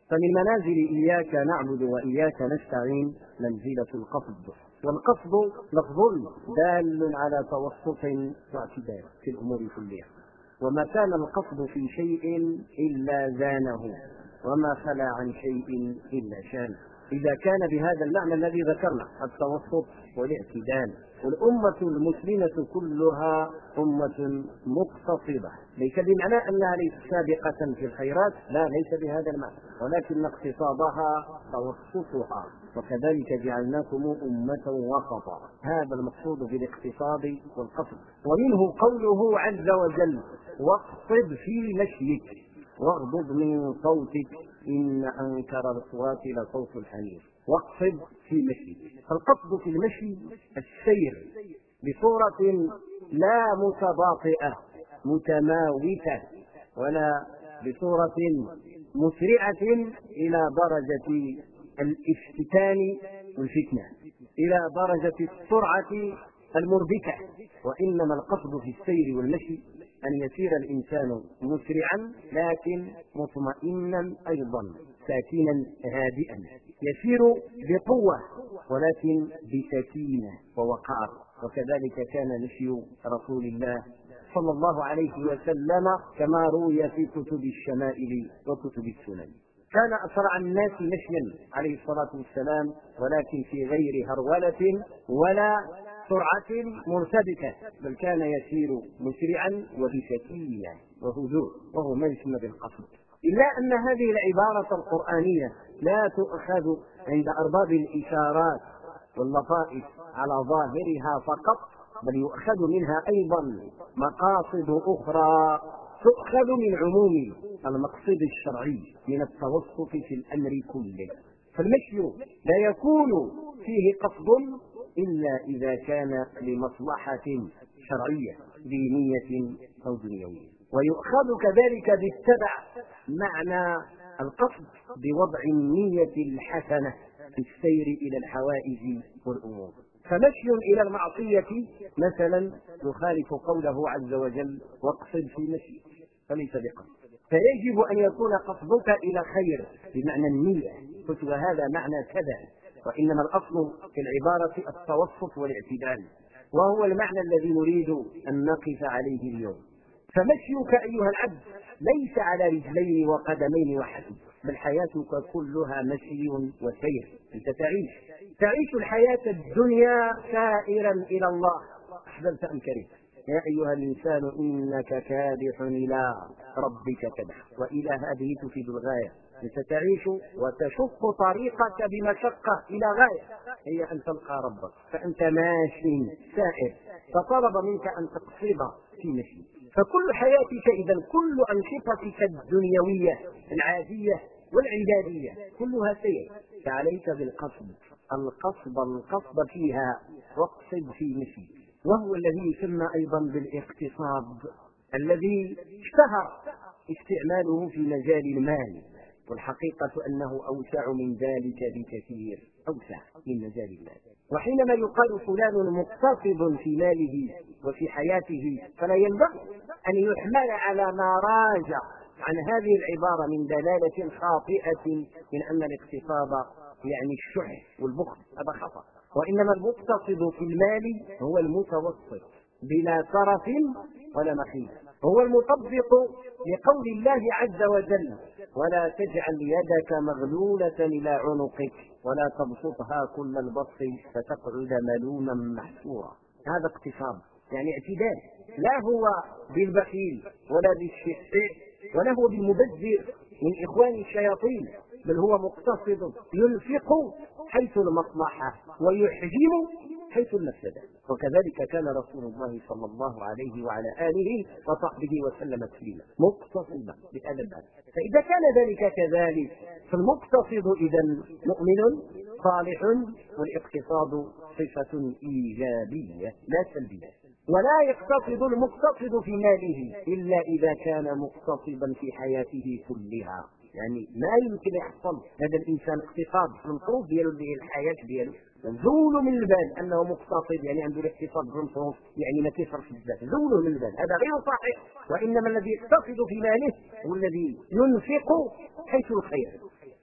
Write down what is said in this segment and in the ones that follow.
فمن منازل إياك نعبد وإياك نستعين منزلة القصد، والقصد لفظ دال على توسط واعتدال في الأمور كلها، وما كان القصد في شيء إلا زانه، وما خلا عن شيء إلا شانه. إذا كان بهذا المعنى الذي ذكرنا التوسط والاعتدال، والأمة المسلمة كلها أمة مقتصدة، ليس بمعنى أنها ليست سابقة في الخيرات، لا، ليس بهذا المعنى، ولكن اقتصادها توسطها، وكذلك جعلناكم أمة وسطا. هذا المقصود بالاقتصاد والقصد. ومنه قوله عز وجل: واقصد في مشيك واغضض من صوتك إن أنكر الأصوات لصوت الحمير. واقصد في مشيك، فالقصد في المشي السير بصورة لا متباطئة متماوتة، ولا بصورة مسرعة إلى درجة الافتتان والفتنة، إلى درجة السرعة المربكة، وإنما القصد في السير والمشي أن يسير الإنسان مسرعا لكن مطمئنا أيضا، ساكنا هادئا، يسير بقوة ولكن بسكينة ووقار. وكذلك كان مشي رسول الله صلى الله عليه وسلم كما روي في كتب الشمائل وكتب السنن. كان أسرع الناس مشيا عليه الصلاة والسلام، ولكن في غير هرولة ولا سرعة مرتبكة، بل كان يسير مسرعا وبسكينة وهدوء، وهو ما يسمى بالقصد. إلا أن هذه العبارة القرآنية لا تؤخذ عند أرباب الإشارات واللطائف على ظاهرها فقط، بل يؤخذ منها أيضا مقاصد أخرى تؤخذ من عموم المقصد الشرعي من التوسط في الأمر كله. فالمشي لا يكون فيه قصد إلا إذا كان لمصلحة شرعية دينية أو دنيوية. ويؤخذ كذلك بالتبع معنى القصد بوضع النية الحسنة في السير إلى الحوائج والأمور. فمشي إلى المعصية مثلا يخالف قوله عز وجل: واقصد في مشيك، فليس بقصد. فيجب أن يكون قصدك إلى خير بمعنى النية، وهذا معنى كذا. وإنما الأصل في العبارة التوسط والاعتدال، وهو المعنى الذي نريد أن نقف عليه اليوم. فمشيك أيها العبد ليس على رجلين وقدمين وحسب، بل حياتك كلها مشي وسير. أنت تعيش الحياة الدنيا سائرا إلى الله، أحببت أم كرهت. يا أيها الإنسان إنك كادح إلى ربك كدحا، وإلى هذه تفيد الغاية. أنت تعيش وتشق طريقك بمشقة إلى غاية، هي أن تلقى ربك، فأنت ماشي سائر، فطلب منك أن تقصد في مشي. فكل حياتك إذا، كل أنشطتك الدنيوية العادية والعبادية كلها سير، فعليك بالقصد. القصد فيها، واقصد في مشي، وهو الذي يسمى أيضا بالاقتصاد، الذي اشتهر استعماله في مجال المال، والحقيقة أنه أوسع من ذلك بكثير، أوسع من مجال المال. وحينما يقال فلان مقتصد في ماله وفي حياته، فلا ينبغي أن يحمل على ما راجع عن هذه العبارة من دلالة خاطئة من أن الاقتصاد يعني الشح والبخل، هذا خطأ. وإنما المقتصد في المال هو المتوسط بلا سرف ولا مخيل، هو المطبق لقول الله عز وجل: ولا تجعل يدك مغلولة إلى عنقك ولا تبسطها كل البسط فتقعد ملوما محسورا. هذا اقتصاد، يعني اعتدال، لا هو بالبخيل ولا بالشح ولا هو بالمبذر من إخوان الشياطين، بل هو مقتصد ينفق حيث المصلحة ويحجم حيث المفسدة. وكذلك كان رسول الله صلى الله عليه وعلى آله وصحبه وسلم تسليما مقتصدا بأدب. فإذا كان ذلك كذلك، فالمقتصد إذا مؤمن صالح، والاقتصاد صفة إيجابية لا سلبية. ولا يقتصد المقتصد في ماله إلا إذا كان مقتصدا في حياته كلها، يعني ما يمكن يحصل هذا الإنسان اقتصاد في المصروف ديالو اللي هي الحياة ديالو، زولوا من البال أنه مقتصد يعني عنده الاقتصاد في المصروف، يعني ما كيصرفش بزاف، زولوا من البال، هذا غير صحيح. وإنما الذي يقتصد في ماله هو الذي ينفق حيث الخير.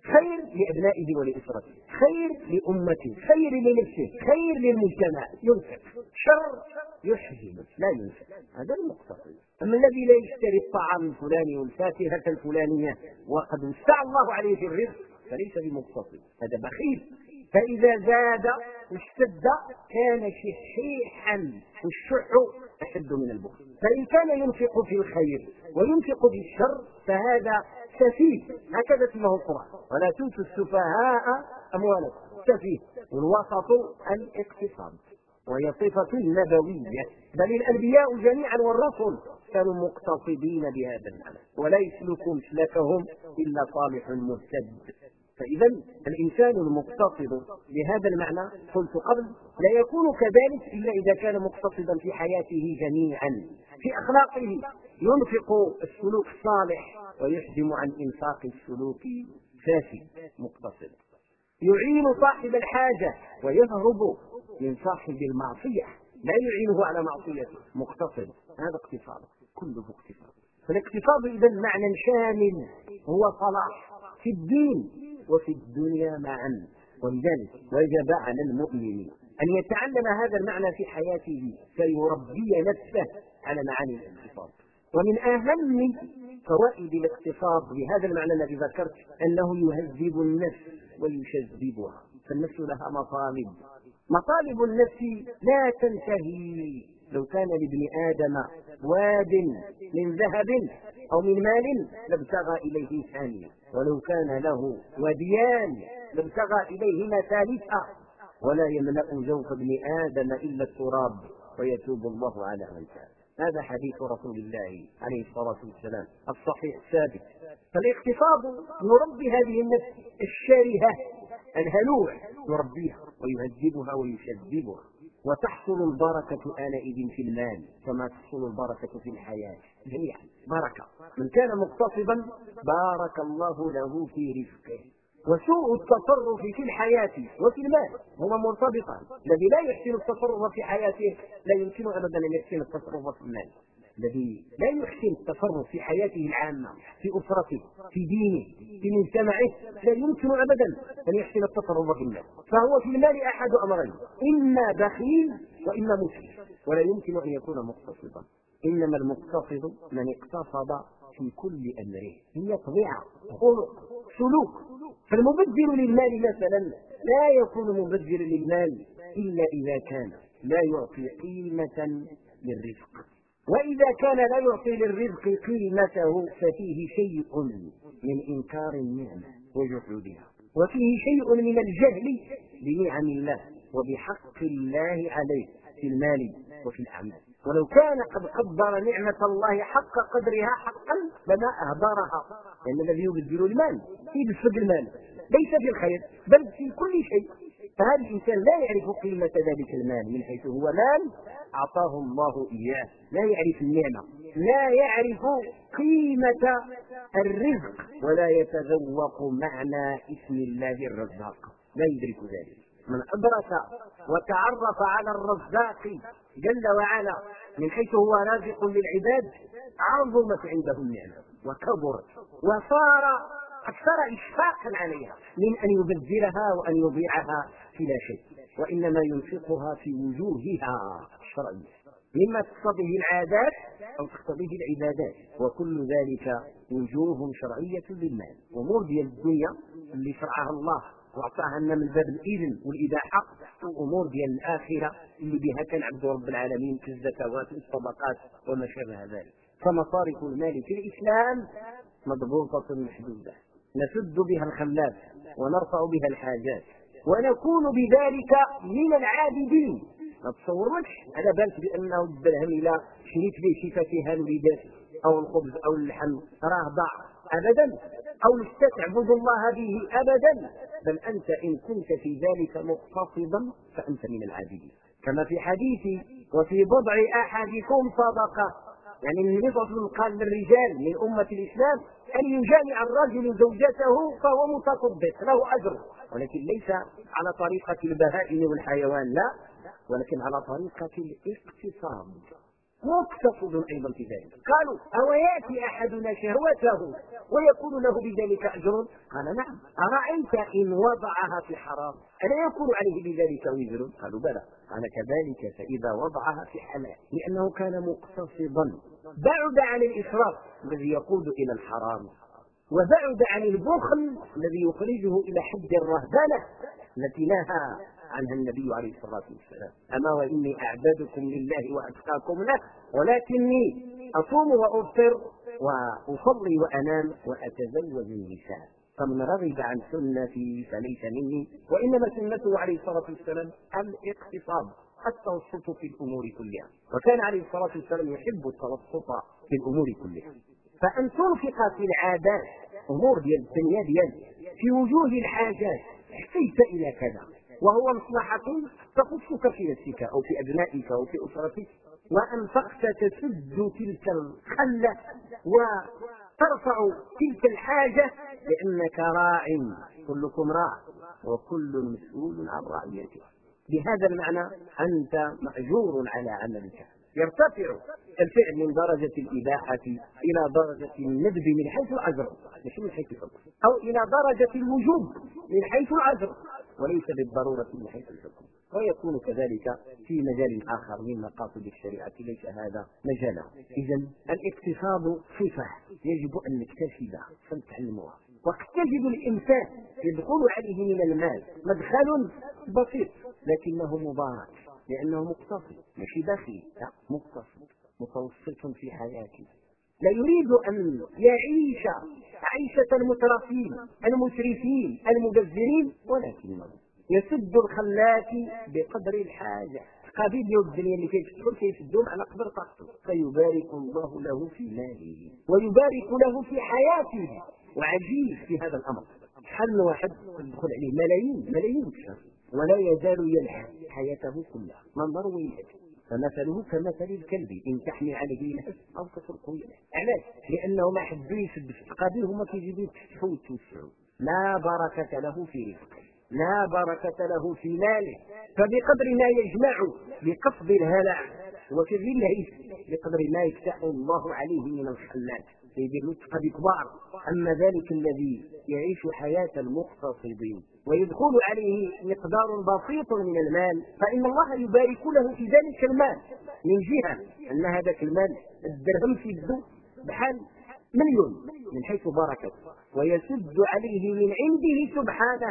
خير لأبنائه ولأسرته، خير لأمته، خير لنفسه، خير للمجتمع، ينفق. شر يحجم لا ينفق، هذا المقتصد. أما الذي لا يشتري الطعام الفلاني والفاكهة الفلانية وقد وسع الله عليه في الرزق فليس بمقتصد، هذا بخيل. فإذا زاد واشتد كان شحيحا، والشح أشد من البخل. فإن كان ينفق في الخير وينفق في الشر فهذا سفيه، هكذا اسمه القرآن، ولا تؤتوا السفهاء أموالكم. سفيه. والوسط الاقتصاد، وهي صفة نبوية، بل الأنبياء جميعا والرسل كانوا مقتصدين بهذا المعنى، ولا يسلك مسلكهم إلا صالح مهتد. فإذا الإنسان المقتصد بهذا المعنى قلت قبل لا يكون كذلك إلا إذا كان مقتصدا في حياته جميعا، في أخلاقه ينفق السلوك الصالح ويحجم عن إنفاق السلوك فاسد. مقتصد يعين صاحب الحاجة ويهرب من صاحب المعصية، لا يعينه على معصيته. مقتصد هذا اقتصاد، كله اقتصاد. فالاقتصاد إذا معنى شامل هو صلاح في الدين وفي الدنيا معا. ولذلك وجب على المؤمن أن يتعلم هذا المعنى في حياته فيربي نفسه على معاني الاقتصاد. ومن أهم فوائد الاقتصاد بهذا المعنى الذي ذكرت أنه يهذب النفس ويشذبها. فالنفس لها مطالب النفس لا تنتهي. لو كان لابن آدم واد من ذهب أو من مال لابتغى إليه ثانية، ولو كان له وديان لابتغى إليهما ثالثة، ولا يملأ جوف ابن آدم إلا التراب ويتوب الله على من تاب. هذا حديث رسول الله عليه الصلاة والسلام الصحيح الثابت. فالاقتصاد يربي هذه النفس الشارهة الهلوع، يربيها ويهذبها ويشذبها، وتحصل البركة آنئذ في المال كما تحصل البركة في الحياة جميعا. بركة. من كان مقتصدا بارك الله له في رزقه. وسوء التصرف في الحياة وفي المال هما مرتبطان. الذي لا يحسن التصرف في حياته لا يمكن أبدا أن يحسن التصرف في المال. الذي لا يحسن التصرف في حياته العامة، في أسرته، في دينه، في مجتمعه، لا يمكن أبدا أن يحسن التصرف في المال. فهو في المال أحد أمرين، إما بخيل وإما مسرف، ولا يمكن أن يكون مقتصدا. إنما المقتصد من اقتصد في كل أمره، هي طبيعة، خلق، سلوك. فالمبذر للمال مثلا لا يكون مبذر للمال إلا إذا كان لا يعطي قيمة للرزق. وإذا كان لا يعطي للرزق قيمته ففيه شيء من إنكار النعمة وجحودها، وفيه شيء من الجهل بنعم الله وبحق الله عليه في المال وفي الأعمال. ولو كان قد قدر نعمة الله حق قدرها حقا لما أهدرها، لأن الذي يبذل المال يبذل المال ليس في الخير بل في كل شيء. فهذا الإنسان لا يعرف قيمة ذلك المال من حيث هو مال أعطاه الله إياه، لا يعرف النعمة، لا يعرف قيمة الرزق، ولا يتذوق معنى اسم الله الرزاق، لا يدرك ذلك. من أدرك وتعرف على الرزاق جل وعلا من حيث هو رازق للعباد عظمت عنده النعمة وكبرت وصار أكثر إشفاقا عليها من أن يبذلها وأن يضيعها في لا شيء، وإنما ينفقها في وجوهها الشرعية مما تقتضيه العادات أو تقتضيه العبادات، وكل ذلك وجوه شرعية للمال. أمور ديال الدنيا اللي شرعها الله وأعطاها لنا من باب الإذن والإباحة، وأمور ديال الآخرة اللي بها كان عبد رب العالمين كالزكوات والصدقات وما شابه ذلك. فمصارف المال في الإسلام مضبوطة محدودة نسد بها الخلاف ونرفع بها الحاجات ونكون بذلك من العابدين. ما تصورش على بالك بأنه الدرهم إلى شريت به شي فاكهة الوليدات أو الخبز أو اللحم راه ضاع أبدا، أو استتعبد الله به أبدا، بل أنت إن كنت في ذلك مقتصدا فأنت من العابدين. كما في حديث وفي بضع أحدكم صدقة، يعني النبي صلى الله عليه وسلم قال للرجال من أمة الإسلام أن يجامع الرجل زوجته فهو متصدق له أجر، ولكن ليس على طريقة البهائم والحيوان، لا، ولكن على طريقة الاقتصاد. مقتصد أيضا في ذلك. قالوا أو يأتي أحدنا شهوته ويكون له بذلك أجر؟ قال نعم. أرأيت إن وضعها في حرام ألا يكون عليه بذلك وزر؟ قالوا بلى. قال كذلك فإذا وضعها في حلال لأنه كان مقتصدا بعد عن الإسراف الذي يقود إلى الحرام، وبعد عن البخل الذي يخرجه إلى حد الرهبنة التي نهى عنها النبي عليه الصلاة والسلام. أما وإني أعبدكم لله وأتقاكم له ولكني أصوم وأفطر وأصلي وأنام وأتزوج النساء، فمن رغب عن سنتي فليس مني. وإنما سنته عليه الصلاة والسلام الاقتصاد، التوسط في الأمور كلها، وكان عليه الصلاة والسلام يحب التوسط في الأمور كلها. فأن تنفق في العادات أمور ديال الدنيا ديالك في وجوه الحاجات احتجت إلى كذا وهو مصلحة تخصك في نفسك أو في أبنائك أو في أسرتك، وأنفقت تسد تلك الخلة وترفع تلك الحاجة لأنك راع، كلكم راع وكل مسؤول عن رعيته. بهذا المعنى أنت مأجور على عملك. يرتفع الفعل من درجة الإباحة إلى درجة الندب من حيث الأجر، مش من حيث الحكم، أو إلى درجة الوجوب من حيث الأجر وليس بالضرورة من حيث الحكم. ويكون كذلك في مجال آخر من مقاصد الشريعة ليس هذا مجاله. إذن الاقتصاد صفة يجب أن نكتسبها فنتعلمها. وقد تجد الإنسان يدخل عليه من المال مدخل بسيط لكنه مبارك لأنه مقتصد، مش بخيل، لا مقتصد متوسط في حياته، لا يريد أن يعيش عيشة المترفين المسرفين المبذرين، ولكنه يسد الخلات بقدر الحاجة. قابل الدنيا اللي تدخل يسدهم على قدر طاقته، فيبارك الله له في ماله ويبارك له في حياته. وعجيب في هذا الأمر حل واحد يدخل عليه ملايين الشهر ولا يزال يلعب حياته كلها منظر ويلعب، فمثله كمثل الكلب إن تحمل عليه يلعب أو تتركه يلعب. علاش؟ لأنه ما حد يسد في القابل هما كيجيبوا يتفتحوا ويتوسعوا، لا بركة له في رزقه، لا بركة له في ماله. فبقدر ما يجمع بقصد الهلع وكذل العيش بقدر ما يفتح الله عليه من الخلات يدير لطفة بكبار. أما ذلك الذي يعيش حياة المقتصدين ويدخل عليه مقدار بسيط من المال فإن الله يبارك له في ذلك المال، من جهة أن هذاك المال الدرهم في يده بحال مليون من حيث بركته، ويسد عليه من عنده سبحانه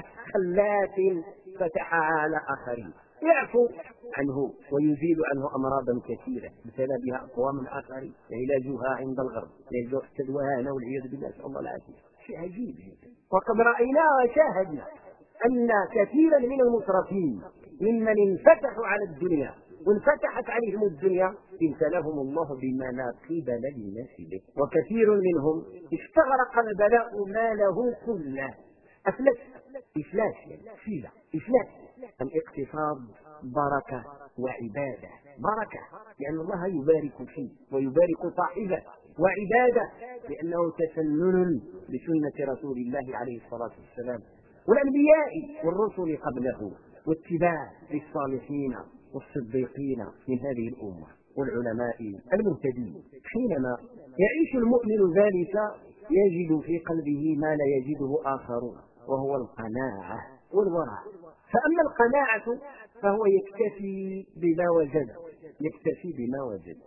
خلات فتحها على آخرين، يعفو عنه ويزيل عنه أمراضا كثيرة ابتلى بها أقوام آخرين علاجها عند الغرب يلجأ حتى الوهانة والعياذ بالله، نسأل الله العافية. شيء عجيب جدا. وقد رأينا وشاهدنا أن كثيرا من المترفين ممن انفتحوا على الدنيا وانفتحت عليهم الدنيا ابتلاهم الله بما لا قبل للناس به، وكثير منهم استغرق البلاء ماله كله، أفلس إفلاس فيلا إفلاس. الاقتصاد بركة وعبادة، بركة لأن الله يبارك فيه ويبارك صاحبه، وعبادة لأنه تسنن بسنة رسول الله عليه الصلاة والسلام والأنبياء والرسل قبله، واتباع للصالحين والصديقين من هذه الأمة والعلماء المهتدين. حينما يعيش المؤمن ذلك يجد في قلبه ما لا يجده آخرون، وهو القناعة والورع. فأما القناعة فهو يكتفي بما وجد، يكتفي بما وجد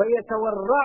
ويتورع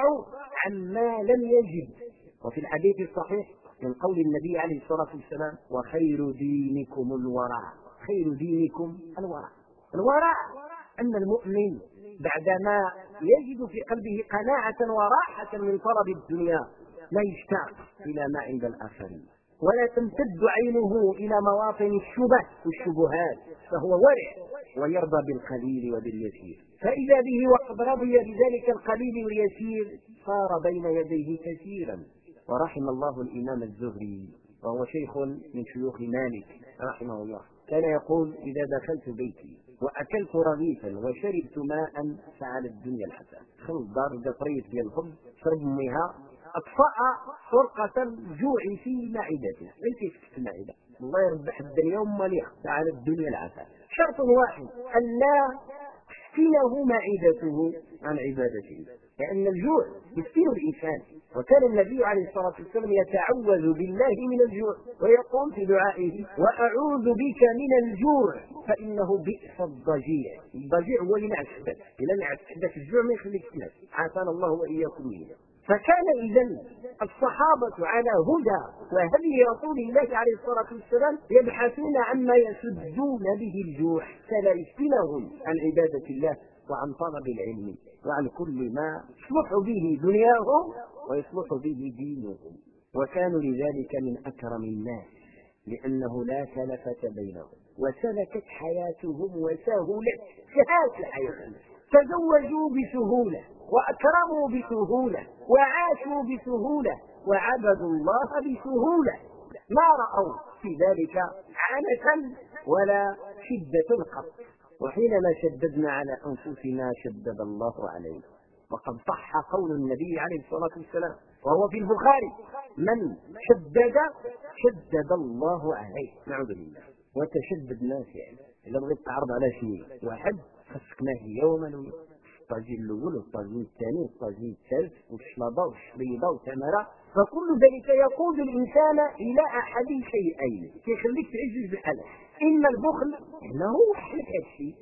عما لم يجد. وفي الحديث الصحيح من قول النبي عليه الصلاة والسلام: وخير دينكم الورع، خير دينكم الورع. الورع أن المؤمن بعدما يجد في قلبه قناعة وراحة من طلب الدنيا لا يشتاق إلى ما عند الآخرين، ولا تمتد عينه إلى مواطن الشبه والشبهات، فهو ورع ويرضى بالقليل وباليسير. فإذا به وقد رضي بذلك القليل واليسير صار بين يديه كثيرا. ورحم الله الإمام الزهري وهو شيخ من شيوخ مالك رحمه الله، كان يقول: إذا دخلت بيتي وأكلت رغيفا وشربت ماء فعلى الدنيا الحسن. خذ دار قطرية ديال الخبز شرب منها أطفأ فرقة الجوع في معدته، ليس في المعدة. الله يربح الدنيا ومليها فعلى الدنيا العسل. شرط واحد: أن لا تفتنه معدته عن عبادته. لأن الجوع يفتن الإنسان. وكان النبي عليه الصلاة والسلام يتعوذ بالله من الجوع ويقول في دعائه: وأعوذ بك من الجوع فإنه بئس الضجيع. الضجيع هو اللي نعس، إذا نعس عندك الجوع ما يخليك تنام، عافانا الله وإياكم منه. فكان إذا الصحابة على هدى وهدي رسول الله عليه الصلاة والسلام يبحثون عما يسدون به الجوع فلا يفتنهم عن عبادة الله وعن طلب العلم وعن كل ما يصلح به دنياهم ويصلح به دينهم. وكانوا لذلك من أكرم الناس لأنه لا كلفة بينهم وسلكت حياتهم وسهلت سهات الحياة. تزوجوا بسهولة وأكرموا بسهولة وعاشوا بسهولة وعبدوا الله بسهولة، ما رأوا في ذلك عنة ولا شدة قط. وحينما شددنا على أنفسنا شدد الله علينا. وقد صح قول النبي عليه الصلاة والسلام وهو في البخاري: من شدد شدد الله عليه. نعوذ بالله. وتشددنا فعلا. إذا بغيت تعرض على شيء واحد خصك ما هي يوما الطاجين الاول والطاجين الثاني والطاجين الثالث والشلابه والشريبه والتمره، فكل ذلك يقود الانسان الى احد شيئين كيخليك تعيش بحالك: اما البخل انه وحلك هذا الشيء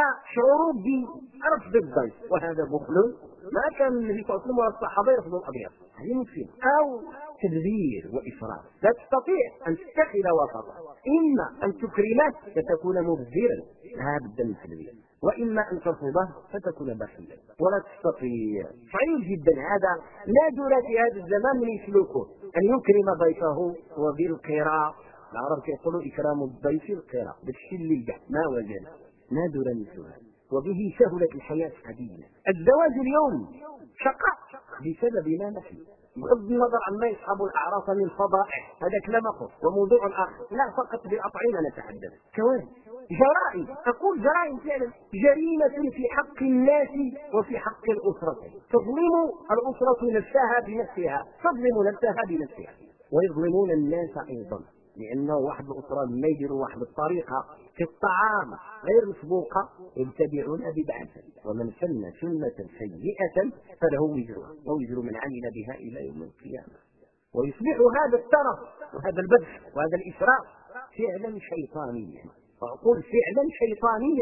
فشعور برفض الضيف وهذا بخل ما كان النبي صلى الله عليه وسلم والصحابه يرفضوا الابيض، هذه مشكله. او تدبير وافراط، لا تستطيع ان تتخذ وسطا، اما ان تكرمه فتكون مبذرا لا بد من التدبير، واما ان ترفضه فتكون بخيلا ولا تستطيع. صعيب جدا هذا، نادر في هذا الزمان من يسلكه ان يكرم ضيفه وبالقراء. العرب يقولوا اكرام الضيف القراء، بالشي اللي جاء ما وجد نادرا مثلها، وبه سهلت الحياه قليلا. الزواج اليوم شقاء بسبب ما نحن، بغض النظر عما يصحب الاعراف من فضائح، هذا كلام اخر وموضوع اخر، لا فقط بالاطعمه نتحدث. كوارث، جرائم، اقول جرائم فعلا، جريمه في حق الناس وفي حق الاسره. تظلم الاسره نفسها بنفسها، تظلم نفسها بنفسها، ويظلمون الناس ايضا، لانه واحد الاسره لما يديروا واحد الطريقه في الطعام غير مسبوقه يبتدعون بدعه، ومن سن سنه سيئه فله وزرها ووزر من عمل بها الى يوم القيامه. ويصبح هذا الترف وهذا البذخ وهذا الاسراف فعلا شيطانيا، واقول فعلا شيطانيا.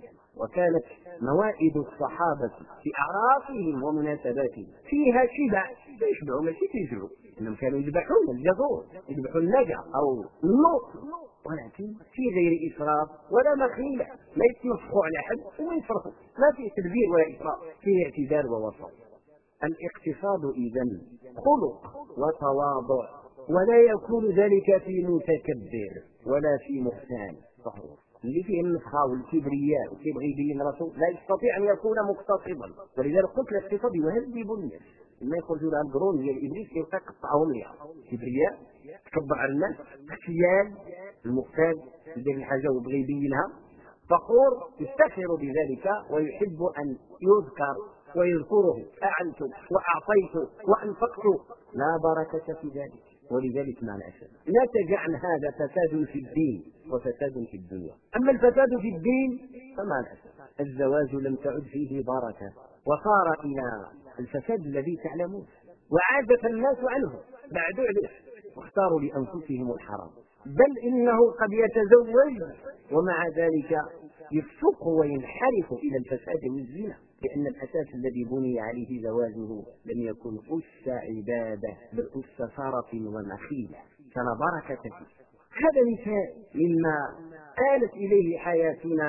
وكانت موائد الصحابه في اعرافهم ومناسباتهم فيها شبع، يشبعوا ماشي تيجروا، انهم كانوا يذبحون الجزور، يذبحون النجا او النوط، ولكن في غير اسراف ولا مخيله، لا يتنفخوا على احد وما يفرقوا، ما فيه تدبير ولا اسراف، فيه اعتدال ووسط. الاقتصاد اذا خلق وتواضع، ولا يكون ذلك في متكبر ولا في محسن صحيح. اللي فيه النفخه والكبرياء وكيبغي يبين راسه لا يستطيع ان يكون مقتصدا. ولذلك قلت الاقتصاد يهذب الناس، لما يخرجوا لها القرون ديال ابليس كيبقى يقطعهم ليها. كبرياء، تكبر على الناس، احتيال، المختال يدير الحاجه ويبغي يبينها، فخور يفتخر بذلك ويحب ان يذكر ويذكره: اعنت واعطيت وانفقت، لا بركه في ذلك. ولذلك مع الاسف نتج عن هذا فساد في الدين وفساد في الدنيا. اما الفساد في الدين فمع الاسف الزواج لم تعد فيه بركه، وصار الى الفساد الذي تعلمون، وعادت الناس عنه بعد عليه واختاروا لانفسهم الحرام، بل انه قد يتزوج ومع ذلك يفسق وينحرف الى الفساد والزنا، لان الاساس الذي بني عليه زواجه لم يكن اس عباده بل اس شرف ومخيله، فلا بركه فيه. هذا مثال مما آلت اليه حياتنا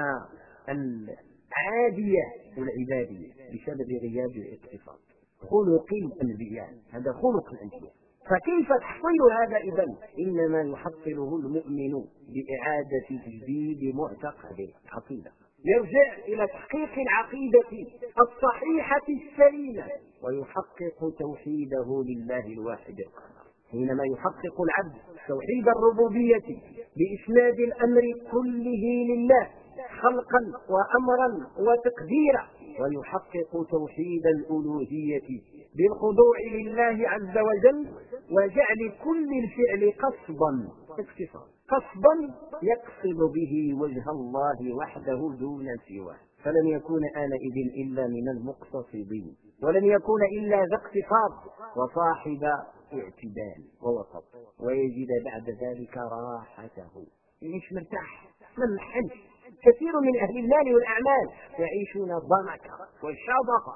العاديه والعباديه بسبب غياب الاقتصاد. خلق الانبياء، هذا خلق الانبياء. فكيف تحصيل هذا اذن؟ انما يحصله المؤمن باعاده تجديد معتقده العقيده، يرجع الى تحقيق العقيده الصحيحه السليمه ويحقق توحيده لله الواحد القهار. حينما يحقق العبد توحيد الربوبيه باسناد الامر كله لله خلقا وامرا وتقديرا، ويحقق توحيد الالوهيه بالخضوع لله عز وجل وجعل كل الفعل قصدا اقتصاد. قصدا يقصد به وجه الله وحده دون سواه، فلن يكون آنئذ إلا من المقتصدين، ولن يكون إلا ذا اقتصاد وصاحب اعتدال ووسط، ويجد بعد ذلك راحته، يعيش مرتاح ما محنش. كثير من أهل المال والأعمال يعيشون ضنكا وشبقا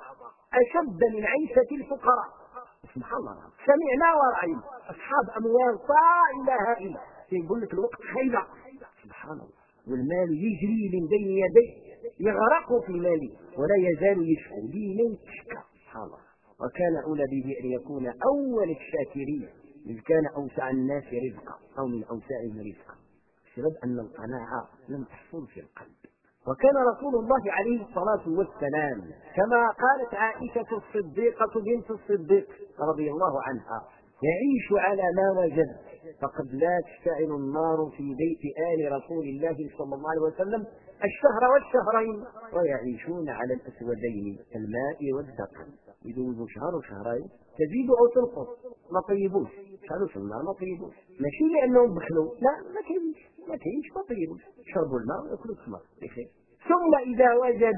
أشد من عيشة الفقراء. سبحان الله، سمعنا ورأينا أصحاب أموال طائلة هائلة يقول لك الوقت خيبة، سبحان الله، والمال يجري من بين يديه يغرق في ماله ولا يزال يشكو دينا شكا، سبحان الله. وكان أولى به أن يكون أول الشاكرين إذ كان أوسع الناس رزقا أو من أوسعهم رزقا، بسبب أن القناعة لم تحصل في القلب. وكان رسول الله عليه الصلاة والسلام كما قالت عائشة الصديقة بنت الصديق رضي الله عنها يعيش على ما وجد، فقد لا تشتعل النار في بيت آل رسول الله صلى الله عليه وسلم الشهر والشهرين ويعيشون على الأسودين الماء والدقل، يدوزوا شهر وشهرين تزيد أو تنقص، ما طيبوش شهر في النار، ما طيبوش، ماشي لأنهم بخلوا، لا ما كاينش ما طيبوش، شربوا الماء ويأكلوا الثمر بخير. ثم إذا وجد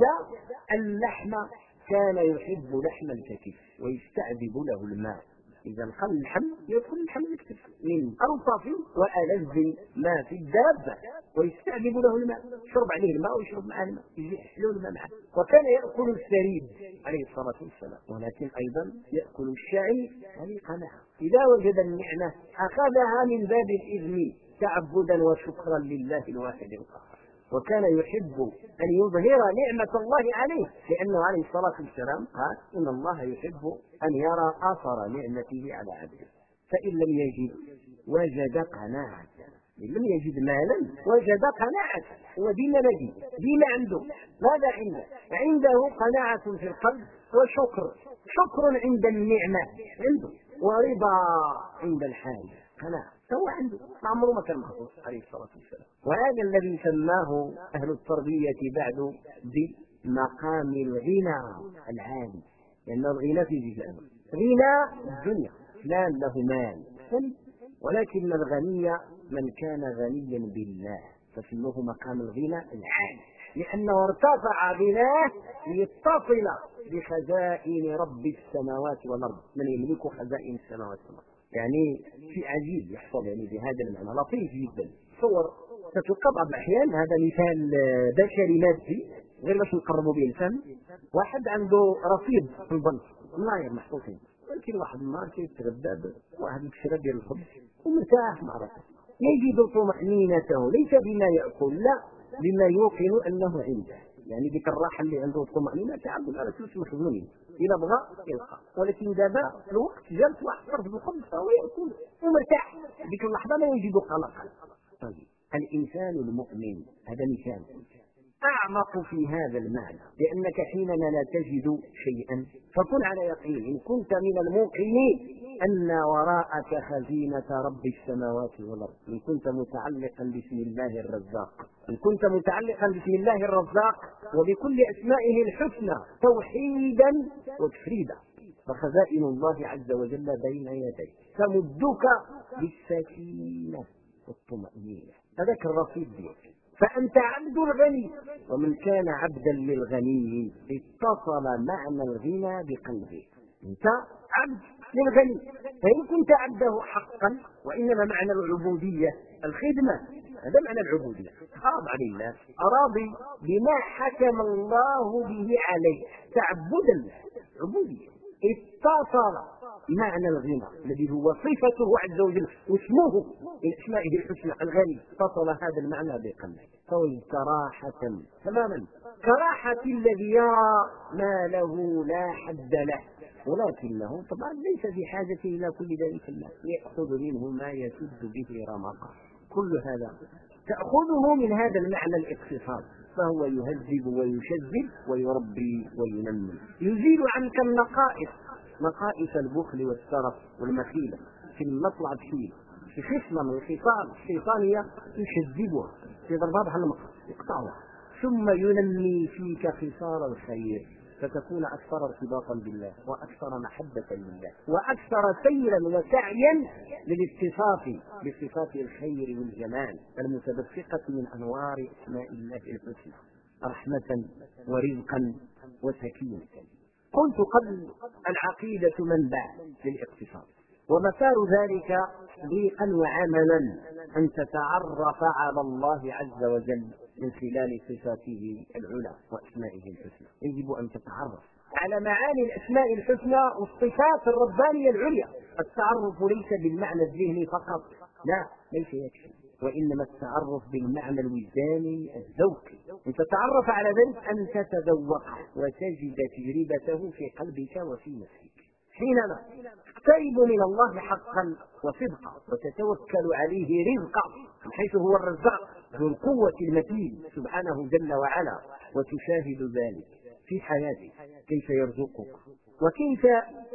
اللحم كان يحب لحم الكتف ويستعذب له الماء، إذا انقل اللحم يدخل اللحم الكتف من ألطف وألذ ما في الدابة ويستعذب له الماء، شرب عليه الماء ويشرب معه الماء، يجي يحلو الماء معه. وكان يأكل السريد عليه الصلاة والسلام، ولكن أيضا يأكل الشعير هذه قناعة، إذا وجد النعمة أخذها من باب الإذن تعبدا وشكرا لله الواحد القهار. وكان يحب أن يظهر نعمة الله عليه، لأنه عليه الصلاة والسلام قال إن الله يحب أن يرى أثر نعمته على عبده، فإن لم يجد وجد قناعة، إن لم يجد مالا وجد قناعة، ودين نجد دين عنده، ماذا عنده قناعة في القلب شكر عند النعمة عنده، ورضا عند الحال، قناعة هو عنده عمره ما كان مخصوص عليه الصلاة والسلام. وهذا الذي سماه أهل التربية بعد بمقام الغنى العالي، لأن الغنى في جزء غنى الدنيا، فلان له مال ولكن الغني من كان غنيا بالله، فسموه مقام الغنى العالي، لأنه ارتفع غناه ليتصل بخزائن رب السماوات والأرض، من يملك خزائن السماوات والأرض. يعني شيء عجيب يحصل يعني بهذا المعنى لطيف جدا. تصور تتلقى بعض الأحيان، هذا مثال بشري مادي غير باش نقربوا به الفهم، واحد عنده رصيد في البنك ملايين محطوطين، ولكن واحد النهار كيتغدى بواحد الكشره ديال الخبز ومرتاح مع راسه، يجد طمأنينته ليس بما يأكل، لا بما يوقن أنه عنده، يعني ديك الراحة اللي عنده الطمأنينة تعبد على فلوس مخزونين إلى بغى يلقى. ولكن دابا الوقت جالس واحد طرف الخبز فهو يأكل ومرتاح، ديك اللحظة لا يجد قلقا. طيب الإنسان المؤمن هذا مثال أعمق في هذا المعنى، لأنك حينما لا تجد شيئا فكن على يقين إن كنت من الموقنين أن وراءك خزينة رب السماوات والأرض، إن كنت متعلقا باسم الله الرزاق، إن كنت متعلقا باسم الله الرزاق وبكل أسمائه الحسنى توحيدا وتفريدا، فخزائن الله عز وجل بين يديك تمدك بالسكينة والطمأنينة، هذاك الرصيد ديالك. فأنت عبد الغني، ومن كان عبدا للغني اتصل معنى الغنى بقلبه، أنت عبد للغني، فإن كنت عبده حقا، وإنما معنى العبودية الخدمة، هذا معنى العبودية، خاضع لله أراضي بما حكم الله به عليه تعبدا عبودية، اتصل معنى الغنى الذي هو صفته عز وجل واسمه من اسمائه الحسنى الغني، اتصل هذا المعنى بقلبه فوجدت راحة تماما كراحة الذي يرى ما له لا حد له، ولكنه طبعا ليس في حاجة إلى كل ذلك المال، يأخذ منه ما يسد به رمقه، كل هذا تأخذه من هذا المعنى الاقتصاد، فهو يهذب ويشذب ويربي وينمي، يزيل عنك نقائص البخل والسرف والمخيلة في المطلع فيه، في خصلة من الخصال الشيطانية يشذبها في ضربها بحال المقص يقطعها، ثم ينمي فيك خصال الخير، فتكون أكثر ارتباطا بالله وأكثر محبة لله وأكثر سيرا وسعيا للاتصاف بصفات الخير والجمال المتدفقة من أنوار أسماء الله الحسنى رحمة ورزقا وسكينة. قلت قبل العقيدة منبع للاقتصاد، ومسار ذلك تطبيقا وعملا أن تتعرف على الله عز وجل من خلال صفاته العلى وأسمائه الحسنى. يجب أن تتعرف على معاني الأسماء الحسنى والصفات الربانية العليا. التعرف ليس بالمعنى الذهني فقط، لا، ليس يكفي، وإنما التعرف بالمعنى الوجداني الذوقي. أن تتعرف على ذلك أن تتذوقه وتجد تجربته في قلبك وفي نفسك. حينما تقترب من الله حقا وصدقا وتتوكل عليه رزقا من حيث هو الرزاق ذو القوة المتين سبحانه جل وعلا، وتشاهد ذلك في حياتك كيف يرزقك وكيف